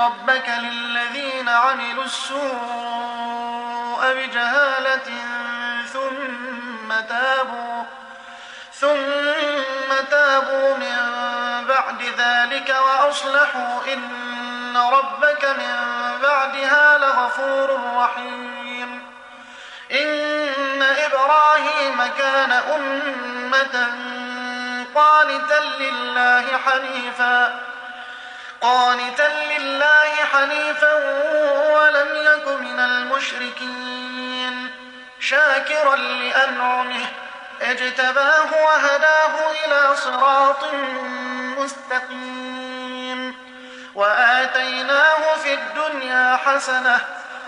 ربك للذين عملوا السوء بجهالة ثم تابوا من بعد ذلك وأصلحوا إن ربك من بعدها لغفور رحيم. إن إبراهيم كان أمة قانتا لله حنيفا ولم يك من المشركين شاكرا لأنعمه اجتباه وهداه إلى صراط مستقيم وآتيناه في الدنيا حسنة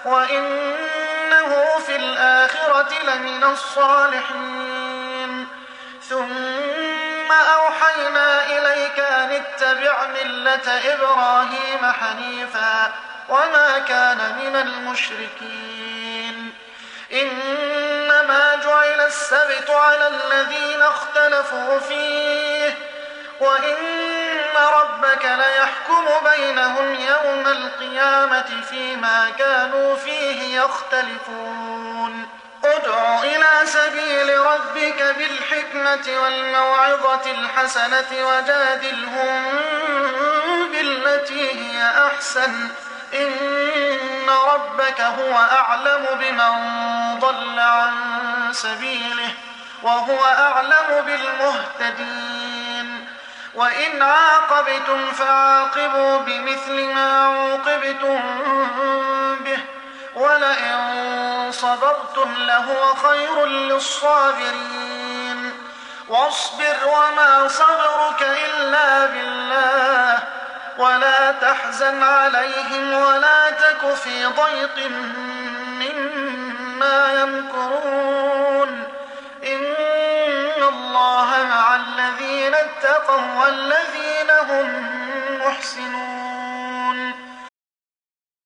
وإنه في الآخرة لمن الصالحين. ثم أوحينا إليك أن اتبع ملة إبراهيم حنيفا وما كان من المشركين. إنما جعل السبت على الذين اختلفوا فيه وإن ربك ليحكم بينهم يوم القيامة فيما كانوا فيه يختلفون. ادع إلى سبيل ربك بالحكمة والموعظة الحسنة وجادلهم بالتي هي أحسن إن ربك هو أعلم بمن ضل عن سبيله وهو أعلم بالمهتدين. وإن عاقبتم فعاقبوا بمثل ما عوقبتم به ولئن صبرتم لهو خير للصابرين. واصبر وما صبرك إلا بالله ولا تحزن عليهم ولا تك في ضيق مما يمكرون. إن الله مع الذين اتقوا والذين هم محسنون.